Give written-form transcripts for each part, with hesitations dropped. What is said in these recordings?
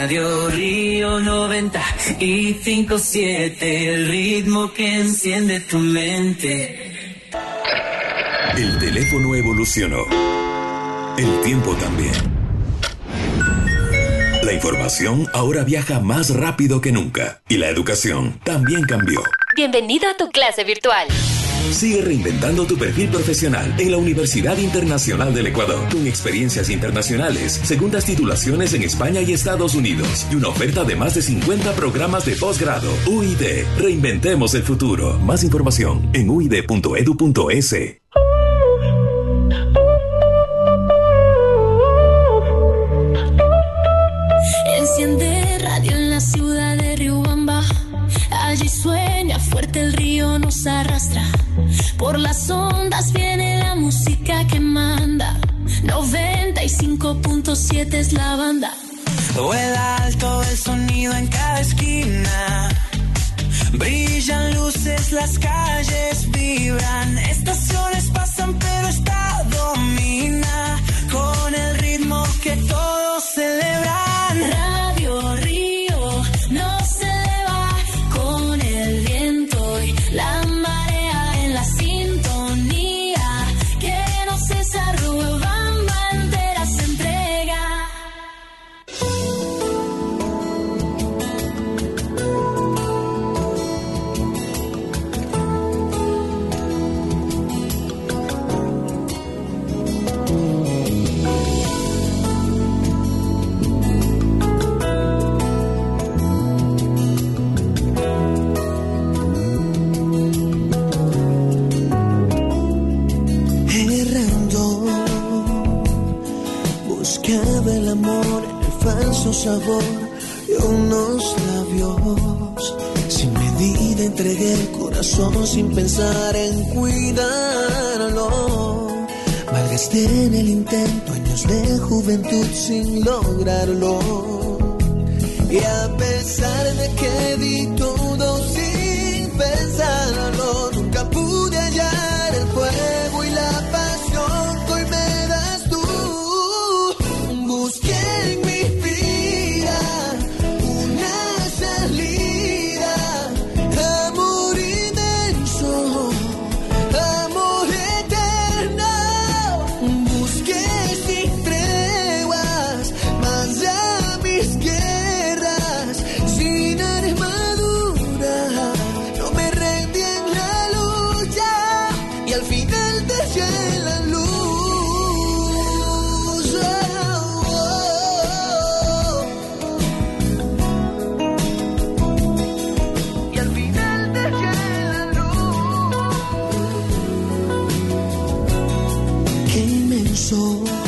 Radio Río 95.7, el ritmo que enciende tu mente. El teléfono evolucionó. El tiempo también. La información ahora viaja más rápido que nunca. Y la educación también cambió. Bienvenido a tu clase virtual. Sigue reinventando tu perfil profesional en la Universidad Internacional del Ecuador, con experiencias internacionales, segundas titulaciones en España y Estados Unidos, y una oferta de más de 50 programas de posgrado. UID, reinventemos el futuro. Más información en uid.edu.es. Enciende radio en la ciudad de Riobamba. Allí sueña fuerte, el río nos arrastra. Por las ondas viene la música que manda. 95.7 es la banda. Vuela alto el sonido en cada esquina. Brillan luces, las calles vibran. Estaciones pasan pero esta domina. Con el ritmo que todos celebran. Radio Río no se va con el viento y la marea en la sintonía. Que no cesa, Riobamba entera se entrega. Buscaba el amor en el falso sabor de unos labios. Sin medida entregué el corazón sin pensar en cuidarlo. Malgasté en el intento años de juventud sin lograrlo. Y a pesar de que di todo sin pensarlo, nunca pude hallar el fuego y la pasión que hoy me das tú. Busqué en mi vida una salida, amor inmenso, amor eterno. Busqué sin treguas, más a mis guerras, sin armadura. No me rendí en la lucha y al final te hallé la luz. Y al final te hallé la luz. Qué inmenso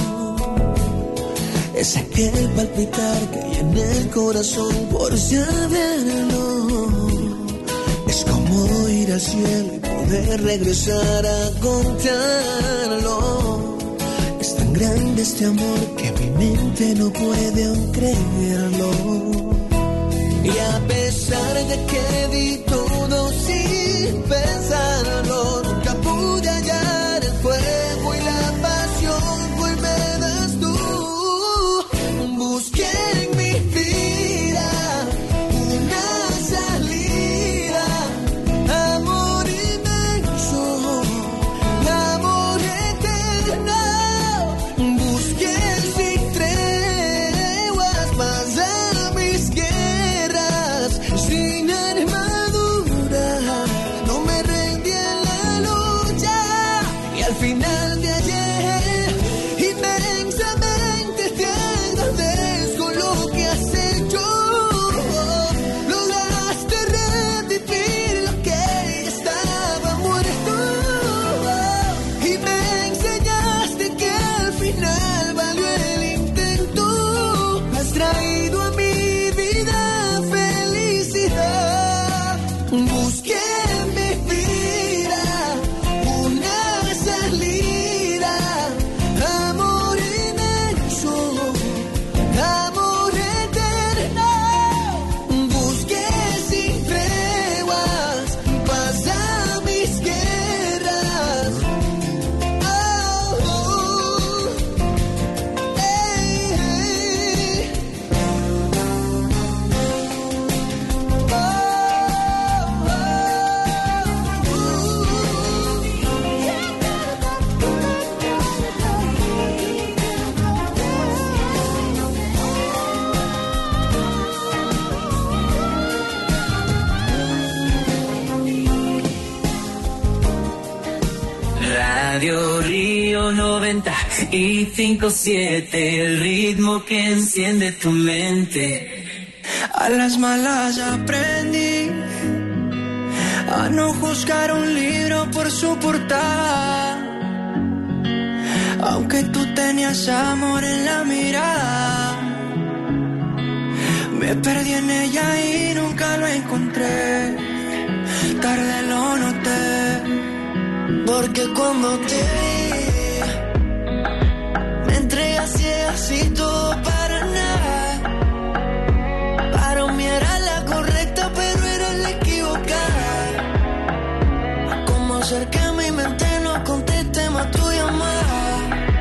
es aquel palpitar que hay en el corazón por saberlo. Es como ir al cielo y poder regresar a contarlo. Es tan grande este amor que mi mente no puede aún creerlo. Y a pesar de que di todo sin pensarlo, nunca pude hallar el fuego y la pasión que hoy me das tú. Busqué en mi vida una salida, amor inmenso, amor eterno. Busqué sin treguas, más a mis guerras, sin armadura. No me rendí en la lucha y al final de ayer inmensamente te agradezco lo que has hecho. Lograste revivir lo que ya estaba muerto y me enseñaste que al final valió el intento. Has traído a mi vida felicidad. Busqué en mi vida una salida, amor inmenso, amor eterno. Busqué sin treguas, paz a mis guerras. Oh, oh, hey, hey. y 5-7, el ritmo que enciende tu mente. A las malas aprendí a no juzgar un libro por su portada, aunque tú tenías amor en la mirada. Me perdí en ella y nunca lo encontré, tarde lo noté, porque cuando te vi me entregué así todo para nada. Para mí era la correcta, pero era la equivocada. Como hacer que mi mente no conteste más tu llamada.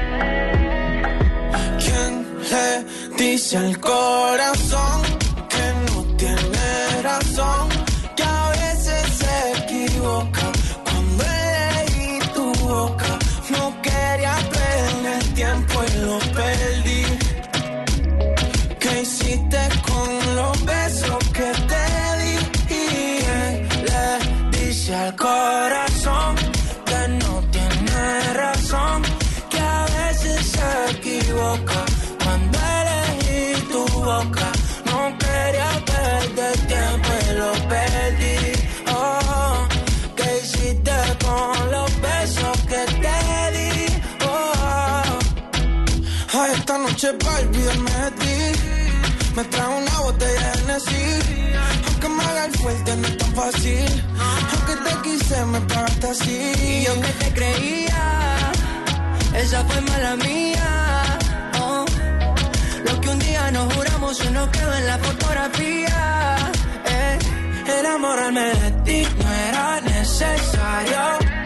¿Quién le dice al corazón que no tiene razón? Que a veces se equivoca. Cuando elegí tu boca, no quería perder tiempo y lo perdí. ¿Qué hiciste con los besos que te di? Le dice al corazón que no tiene razón, que a veces se equivoca. Cuando elegí tu boca, no quería perder tiempo y lo perdí. Oh, ¿qué hiciste con los besos que te di? Oh, ay, esta noche pa' olvidarme de ti, me trajo una botella de Hennessy. Aunque me haga el fuerte no es tan fácil, aunque te quise me pagaste así. Y yo que te creía, esa fue mala mía. Oh, lo que un día nos juramos se nos quedó en la fotografía. Enamorarme de ti no era necesario.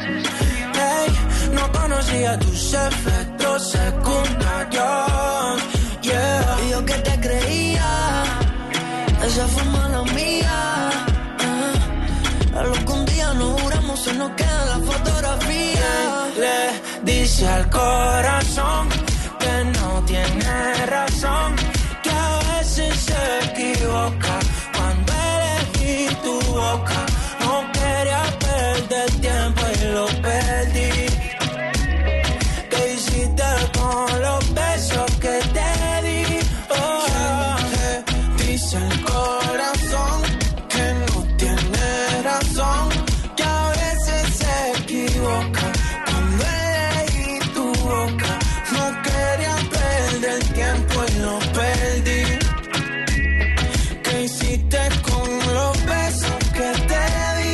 No conocía tus efectos secundarios. Yeah. Y yo que te creía, esa fue mala mía. Lo que un día nos juramos se nos queda en la fotografía. Le dice al corazón que no tiene razón, que a veces se equivoca. Cuando elegí tu boca, no quería perder tiempo y lo perdí. ¿Qué hiciste con los besos que te di? Oh, dice el corazón que no tiene razón, que a veces se equivoca. Cuando elegí tu boca, no quería perder tiempo y lo perdí. ¿Qué hiciste con los besos que te di?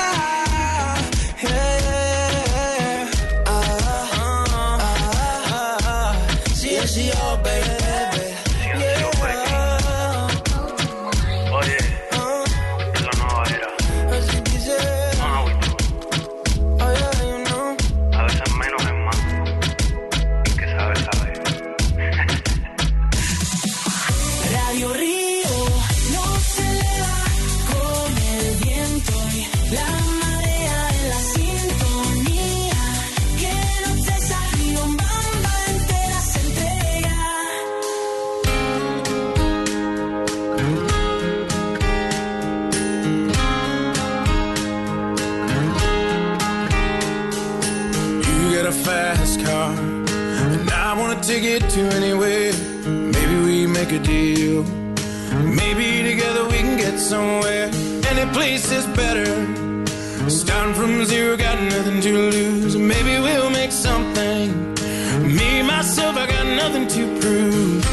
Sí, oh, baby. Take it to anywhere. Maybe we make a deal. Maybe together we can get somewhere. Any place is better. Starting from zero, got nothing to lose. Maybe we'll make something. Me, myself, I got nothing to prove.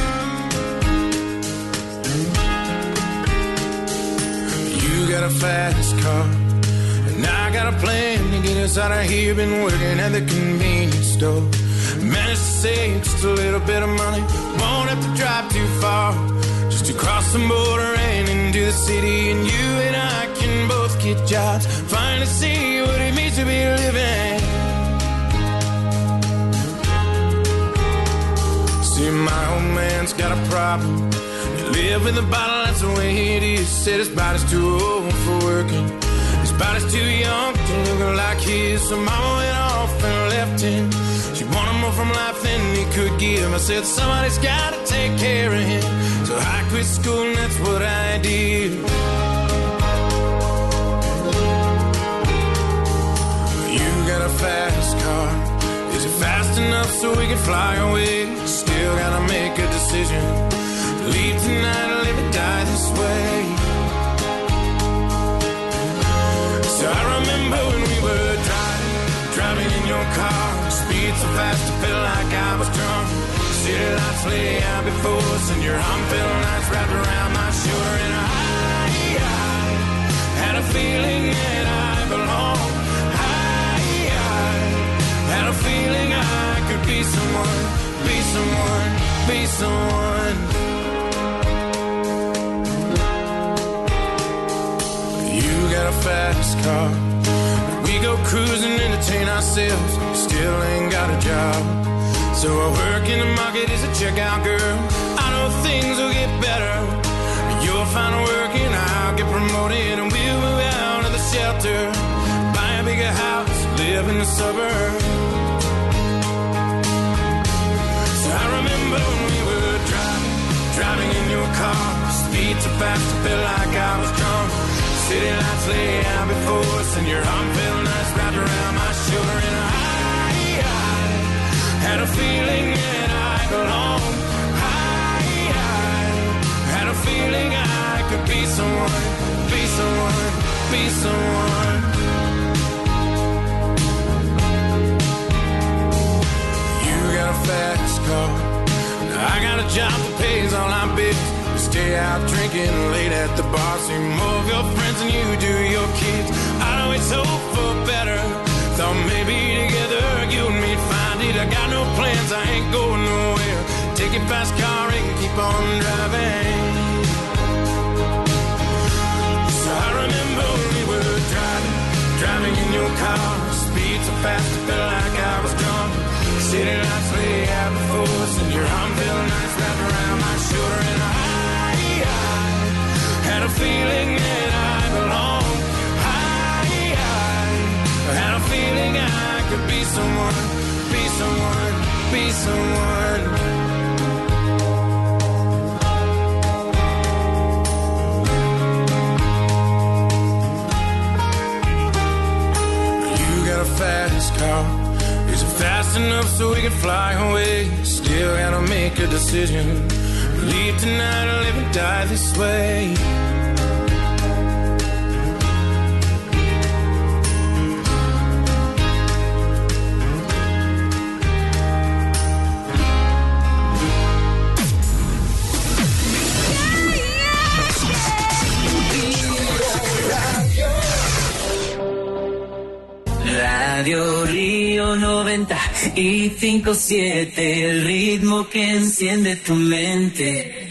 You got a fast car, and I got a plan to get us out of here. Been working at the convenience store. Managed to save just a little bit of money. Won't have to drive too far, just to cross the border and into the city. And you and I can both get jobs, finally see what it means to be living. See, my old man's got a problem. He live in the bottle, that's the way it is. Said his body's too old for working, his body's too young to look like his. So mama went off and left him. She wanted more from life than he could give. I said somebody's gotta take care of him, so I quit school and that's what I did. You got a fast car, is it fast enough so we can fly away. Still gotta make a decision. Leave tonight or live or die this way. So I remember when we were driving in your car. Speed so fast I felt like I was drunk. City lights lay out before us, and your arm felt nice wrapped around my shoulder. And I had a feeling that I belonged. I had a feeling I could be someone, be someone, be someone. You got a fast car. We go cruising, entertain ourselves. Still ain't got a job. So I work in the market as a checkout girl. I know things will get better. You'll find work and I'll get promoted, and we'll move out of the shelter, buy a bigger house, live in the suburbs. So I remember when we were driving in your car. Speed so fast I felt like I was drunk. City lights lay out before us, and your arm felt nice wrapped around my shoulder. And I had a feeling that I belonged. I had a feeling I could be someone, be someone, be someone. You got a fast car, I got a job that pays all our bills. We stay out drinking late at the bar, see more of your friends than you do your kids. I always hope for better. Thought maybe together you and me'd find it. I got no plans, I ain't going nowhere. Take your fast car and keep on driving. So I remember when we were driving in your car. Speed so fast I felt like I was drunk. City lights lay out before us, and your arm felt nice wrapped around my shoulder. And I had a feeling that I belonged. I had a feeling I could be someone, be someone, be someone. You got a fast car. Is it fast enough so we can fly away? Still gotta make a decision. Leave tonight or live and die this way. Radio Río 95.7, el ritmo que enciende tu mente.